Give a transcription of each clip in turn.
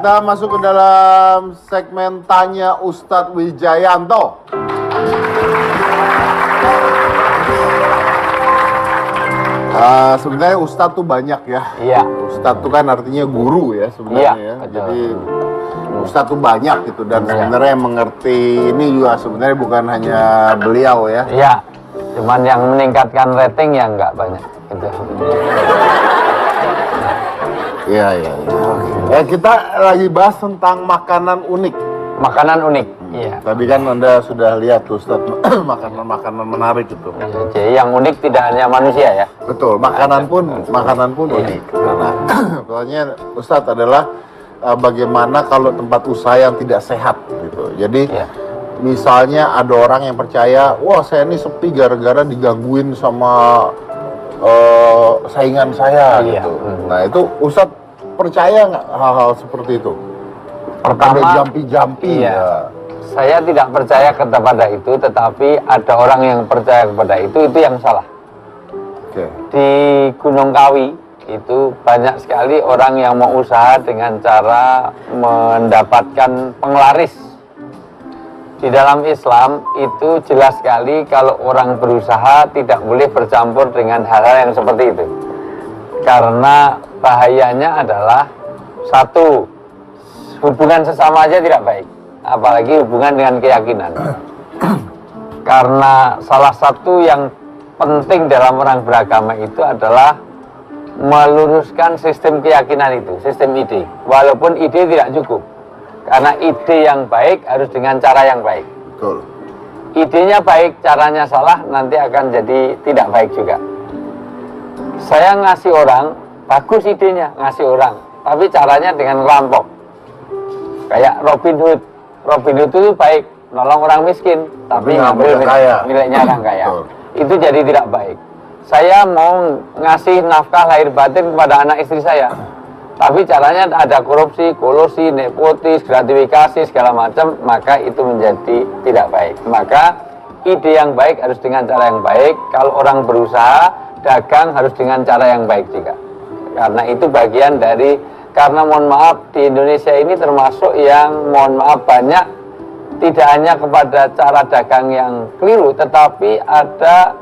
kita masuk ke dalam segmen Tanya Ustadz Wijayanto. Sebenarnya Ustadz tuh banyak ya. Iya. Ustadz tuh kan artinya guru ya sebenarnya. Iya, Ya. Jadi Ustadz tuh banyak gitu dan sebenarnya yang mengerti ini juga sebenarnya bukan hanya beliau ya. Iya. Cuman yang meningkatkan rating ya nggak banyak. Gitu. Iya. Kita lagi bahas tentang makanan unik. Makanan unik. Iya. Tadi kan Anda sudah lihat tuh Ustadz makanan-makanan menarik itu. Jadi yang unik tidak hanya manusia ya. Betul, makanan pun unik. Karena soalnya Ustadz adalah bagaimana kalau tempat usaha yang tidak sehat gitu. Jadi misalnya ada orang yang percaya, wah saya ini sepi gara-gara digangguin sama saingan saya gitu. Nah itu Ustadz percaya nggak hal-hal seperti itu? Pertama, ada jampi-jampi ya. Saya tidak percaya kepada itu, tetapi ada orang yang percaya kepada itu yang salah. Oke. Di Gunung Kawi itu banyak sekali orang yang mau usaha dengan cara mendapatkan penglaris. Di dalam Islam itu jelas sekali kalau orang berusaha tidak boleh bercampur dengan hal-hal yang seperti itu. Karena bahayanya adalah satu, hubungan sesama aja tidak baik. Apalagi hubungan dengan keyakinan. Karena salah satu yang penting dalam orang beragama itu adalah meluruskan sistem keyakinan itu, sistem ide. Walaupun ide tidak cukup. Karena ide yang baik harus dengan cara yang baik. Betul. Idenya baik, caranya salah, nanti akan jadi tidak baik juga. Saya ngasih orang, bagus idenya, ngasih orang. Tapi caranya dengan rampok. Kayak Robin Hood. Robin Hood itu baik, nolong orang miskin, tapi ngambil miliknya orang kaya. Itu jadi tidak baik. Saya mau ngasih nafkah lahir batin kepada anak istri saya, tapi caranya ada korupsi, kolusi, nepotis, gratifikasi, segala macam, maka itu menjadi tidak baik. Maka ide yang baik harus dengan cara yang baik. Kalau orang berusaha, dagang harus dengan cara yang baik juga. Karena itu bagian dari... Karena mohon maaf di Indonesia ini termasuk yang mohon maaf banyak tidak hanya kepada cara dagang yang keliru, tetapi ada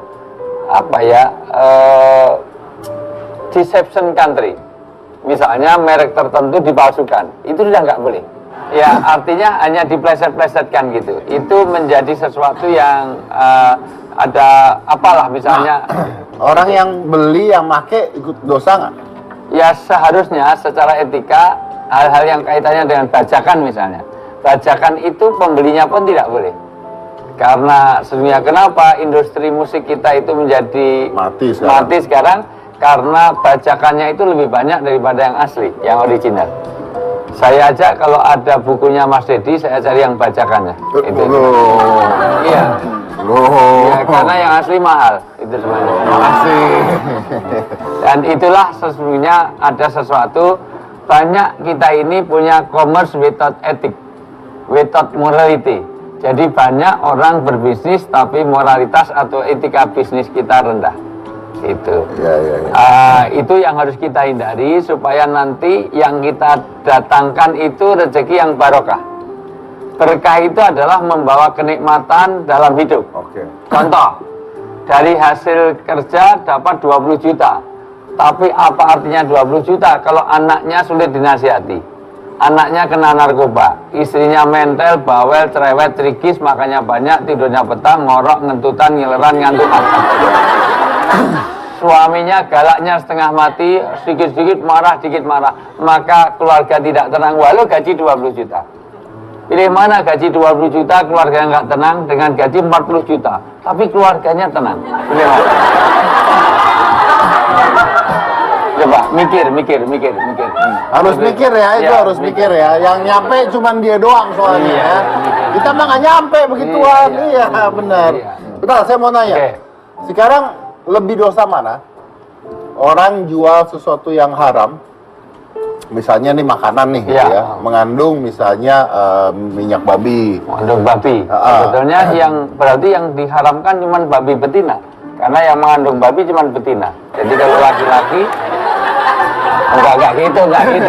deception country. Misalnya merek tertentu dipalsukan, itu sudah nggak boleh. Ya artinya hanya dipleset-plesetkan gitu. Itu menjadi sesuatu yang ada apalah misalnya. Orang yang beli yang make ikut dosa nggak? Ya seharusnya secara etika hal-hal yang kaitannya dengan bajakan misalnya. Bajakan itu pembelinya pun tidak boleh. Karena sebenarnya kenapa industri musik kita itu menjadi mati sekarang? Karena bajakannya itu lebih banyak daripada yang asli, yang original. Saya aja kalau ada bukunya Mas Dedi, saya cari yang bajakannya. Itu. Iya. Ya, karena yang asli mahal itu sebenarnya. Makasih. Dan itulah sesungguhnya ada sesuatu, banyak kita ini punya commerce without ethic, without morality. Jadi banyak orang berbisnis tapi moralitas atau etika bisnis kita rendah. Itu. Itu yang harus kita hindari supaya nanti yang kita datangkan itu rezeki yang barokah. Berkah itu adalah membawa kenikmatan dalam hidup. Contoh, dari hasil kerja dapat 20 juta. Tapi apa artinya 20 juta kalau anaknya sulit dinasihati? Anaknya kena narkoba, istrinya mentel, bawel, cerewet, trigis, makannya banyak, tidurnya petang, ngorok, ngentutan, ngileran, ngantukan. Suaminya galaknya setengah mati, sedikit-sedikit marah, dikit marah. Maka keluarga tidak tenang, walau gaji 20 juta. Pilih mana gaji 20 juta, keluarga nggak tenang, dengan gaji 40 juta. Tapi keluarganya tenang. Pilih mana? Coba, mikir. Harus mikir ya, itu harus mikir ya. Yang nyampe cuman dia doang soalnya ya. Kita mah nggak nyampe begituan. Iya, benar. Bentar, saya mau nanya. Sekarang lebih dosa mana? Orang jual sesuatu yang haram, misalnya nih makanan nih, ya, mengandung misalnya minyak babi. Mengandung babi. Sebetulnya berarti yang diharamkan cuma babi betina, karena yang mengandung babi cuma betina. Jadi kalau laki-laki Enggak gitu, enggak gitu.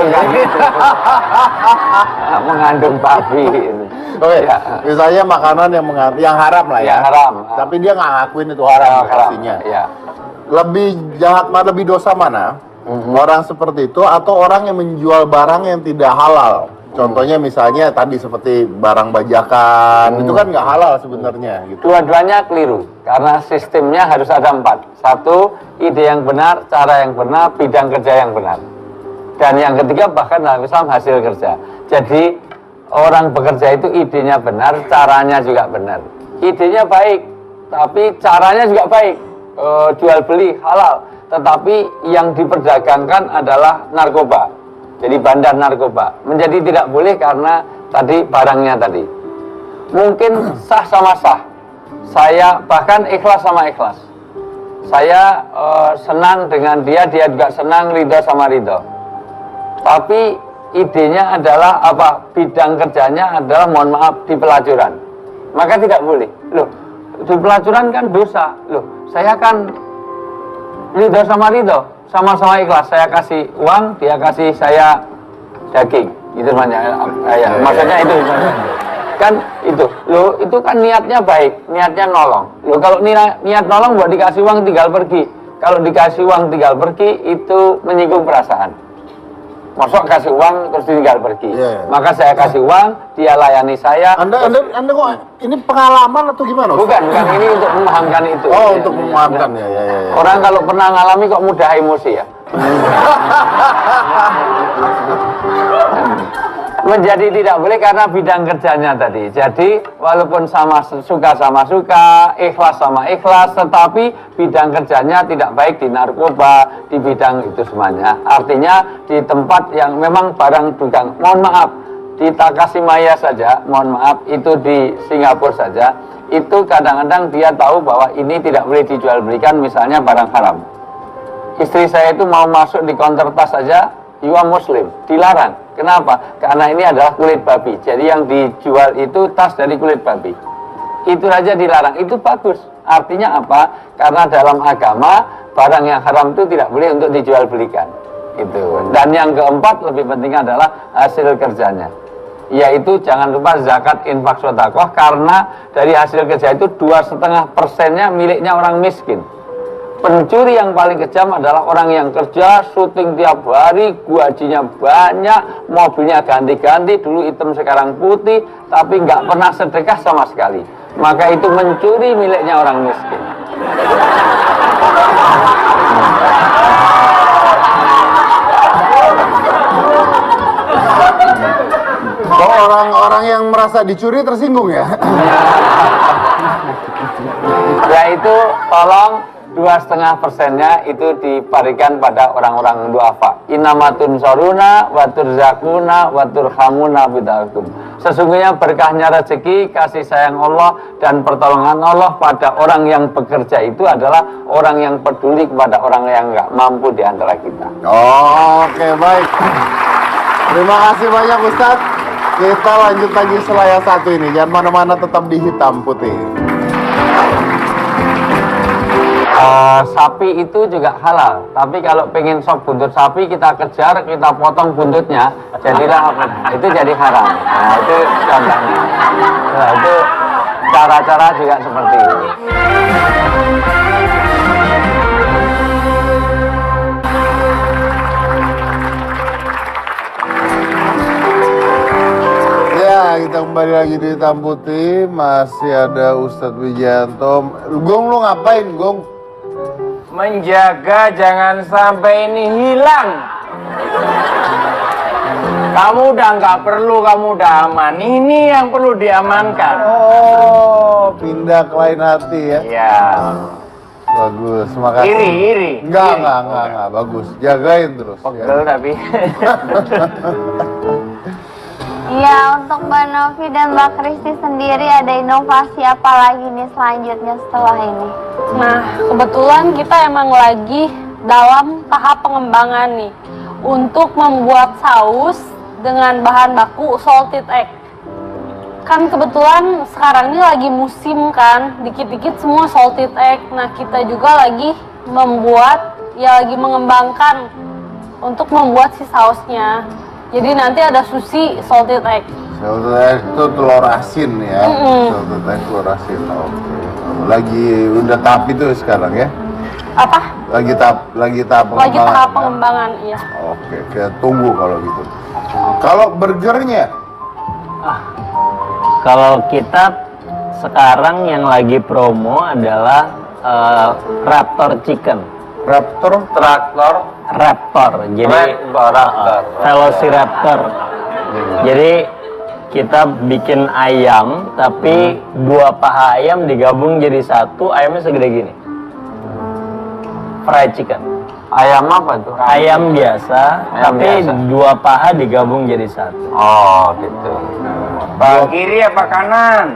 Mengandung babi. Oke, misalnya makanan yang haram lah ya. Yang haram. Tapi dia nggak ngakuin itu haram pastinya. Iya. Lebih jahat mana, lebih dosa mana? Orang seperti itu atau orang yang menjual barang yang tidak halal? Contohnya misalnya tadi seperti barang bajakan, itu kan nggak halal sebenarnya. Gitu. Dua-duanya keliru, karena sistemnya harus ada 4. 1, ide yang benar, cara yang benar, bidang kerja yang benar. Dan yang ketiga bahkan dalam Islam hasil kerja. Jadi orang bekerja itu idenya benar, caranya juga benar. Idenya baik, tapi caranya juga baik. Jual beli halal, tetapi yang diperdagangkan adalah narkoba. Jadi bandar narkoba. Menjadi tidak boleh karena tadi barangnya tadi. Mungkin sah sama sah. Saya bahkan ikhlas sama ikhlas. Saya senang dengan dia juga senang, ridho sama ridho. Tapi idenya adalah apa? Bidang kerjanya adalah mohon maaf di pelacuran. Maka tidak boleh. Loh, di pelacuran kan dosa. Loh, saya kan ridho sama ridho. Sama-sama ikhlas, saya kasih uang, dia kasih saya daging, gitu banyak. Maksudnya itu kan itu, lo itu kan niatnya baik, niatnya nolong. Lo kalau niat nolong buat dikasih uang tinggal pergi, kalau dikasih uang tinggal pergi itu menyinggung perasaan. Masuk kasih uang terus tinggal pergi. Maka saya kasih uang, dia layani saya. Anda kok ini pengalaman atau gimana? Bukan ini untuk memahamkan itu. Oh, untuk memahamkan ya. Orang kalau pernah ngalami kok mudah emosi ya. Menjadi tidak boleh karena bidang kerjanya tadi. Jadi walaupun sama suka, ikhlas sama ikhlas, tetapi bidang kerjanya tidak baik di narkoba, di bidang itu semuanya. Artinya di tempat yang memang barang dugang. Mohon maaf, di Takashimaya saja, mohon maaf, itu di Singapura saja, itu kadang-kadang dia tahu bahwa ini tidak boleh dijual belikan, misalnya barang haram. Istri saya itu mau masuk di counter tas saja, you are Muslim, dilarang. Kenapa? Karena ini adalah kulit babi. Jadi yang dijual itu tas dari kulit babi. Itu saja dilarang. Itu bagus. Artinya apa? Karena dalam agama barang yang haram itu tidak boleh untuk dijual belikan. Itu. Dan yang keempat lebih penting adalah hasil kerjanya. Yaitu jangan lupa zakat, infak, sedekah, karena dari hasil kerja itu 2,5%-nya miliknya orang miskin. Pencuri yang paling kejam adalah orang yang kerja, syuting tiap hari, gajinya banyak, mobilnya ganti-ganti, dulu hitam sekarang putih, tapi nggak pernah sedekah sama sekali. Maka itu mencuri miliknya orang miskin. Kok orang-orang yang merasa dicuri tersinggung ya? Ya itu tolong 2,5%-nya itu diberikan pada orang-orang duafa. Inamatun soruna, watur zakuna, watur hamuna bidakum. Sesungguhnya berkahnya rezeki, kasih sayang Allah, dan pertolongan Allah pada orang yang bekerja itu adalah orang yang peduli kepada orang yang nggak mampu di antara kita. Oke, baik. Terima kasih banyak Ustadz. Kita lanjut lagi setelah yang satu ini. Jangan mana-mana, tetap di Hitam Putih. Sapi itu juga halal, tapi kalau pengen sop buntut sapi kita kejar, kita potong buntutnya, jadilah itu jadi haram. Nah itu contohnya. Nah, itu cara-cara juga seperti ini. Ya, kita kembali lagi di Hitam Putih. Masih ada Ustadz Wijayanto. Gong, lu ngapain, Gong? Menjaga jangan sampai ini hilang. Kamu udah nggak perlu, kamu udah aman. Ini yang perlu diamankan. Oh, pindah ke lain hati ya? Iya. Bagus, makasih. Iri. Enggak, bagus. Jagain terus. Pegel Ya. tapi. Iya, untuk Mbak Novi dan Mbak Kristi sendiri ada inovasi apa lagi nih selanjutnya setelah ini? Nah, kebetulan kita emang lagi dalam tahap pengembangan nih untuk membuat saus dengan bahan baku salted egg. Kan kebetulan sekarang ini lagi musim kan, dikit-dikit semua salted egg. Nah, kita juga lagi membuat, ya lagi mengembangkan untuk membuat si sausnya. Jadi nanti ada sushi salted egg. Salted egg itu telur asin ya. Salted egg telur asin. Oke. Lagi udah tahap itu sekarang ya? Apa? Lagi tahap pengembangan. Lagi tahap ya? pengembangan, iya. Oke, kita tunggu kalau gitu. Kalau burgernya? Kalau kita sekarang yang lagi promo adalah Raptor Chicken. Raptor? Raptor. Jadi Velociraptor. Jadi kita bikin ayam, tapi 2 paha ayam digabung jadi satu, ayamnya segede gini. Fried chicken. Ayam apa tuh? Ayam biasa, Ayam tapi biasa. 2 paha digabung jadi satu. Oh gitu. Pak kiri apa kanan?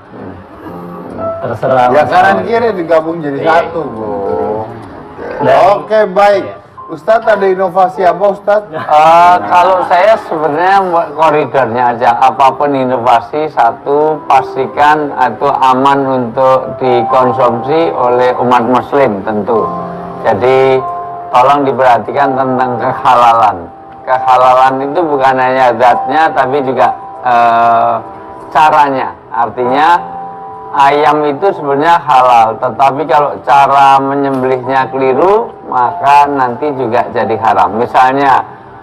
Terserah. Ya Mas. kanan kiri digabung jadi Iya. satu, Bro. Dan- Oke, baik. Ustadz ada inovasi apa, Ustadz? Kalau saya sebenarnya koridornya aja, apapun inovasi satu pastikan itu aman untuk dikonsumsi oleh umat muslim tentu. Jadi tolong diperhatikan tentang kehalalan. Kehalalan itu bukan hanya zatnya tapi juga caranya. Artinya ayam itu sebenarnya halal, tetapi kalau cara menyembelihnya keliru, maka nanti juga jadi haram. Misalnya,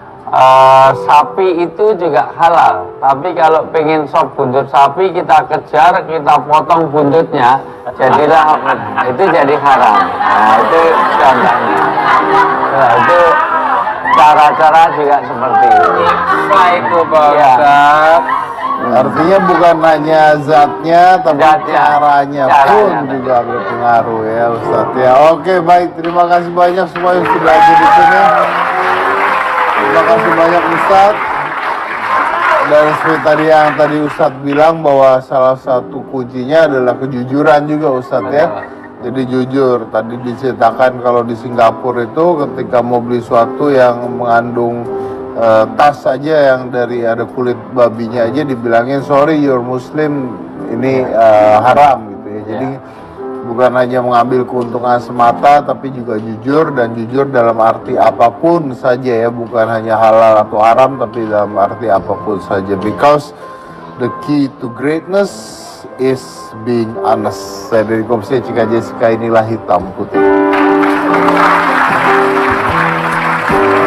sapi itu juga halal, tapi kalau pengen sop buntut sapi, kita kejar, kita potong buntutnya, jadilah itu jadi haram. Nah, itu contohnya. Nah, itu cara-cara juga seperti itu. Itu Pak Ya. Ustadz. Artinya bukan hanya zatnya, tapi Zatnya. caranya pun juga berpengaruh ya, Ustadz. Ya, oke, baik. Terima kasih banyak semua yang sudah hadir di sini. Terima kasih banyak, Ustadz. Dan seperti tadi Ustadz bilang bahwa salah satu kuncinya adalah kejujuran juga, Ustadz ya. Jadi jujur. Tadi diceritakan kalau di Singapura itu ketika mau beli sesuatu yang mengandung tas saja yang dari ada kulit babinya aja dibilangin sorry you're Muslim, ini haram gitu ya. Jadi bukan hanya mengambil keuntungan semata tapi juga jujur, dan jujur dalam arti apapun saja ya, bukan hanya halal atau haram tapi dalam arti apapun saja, because the key to greatness is being honest. Saya dari Komisi Cika Jessica, inilah hitam putih.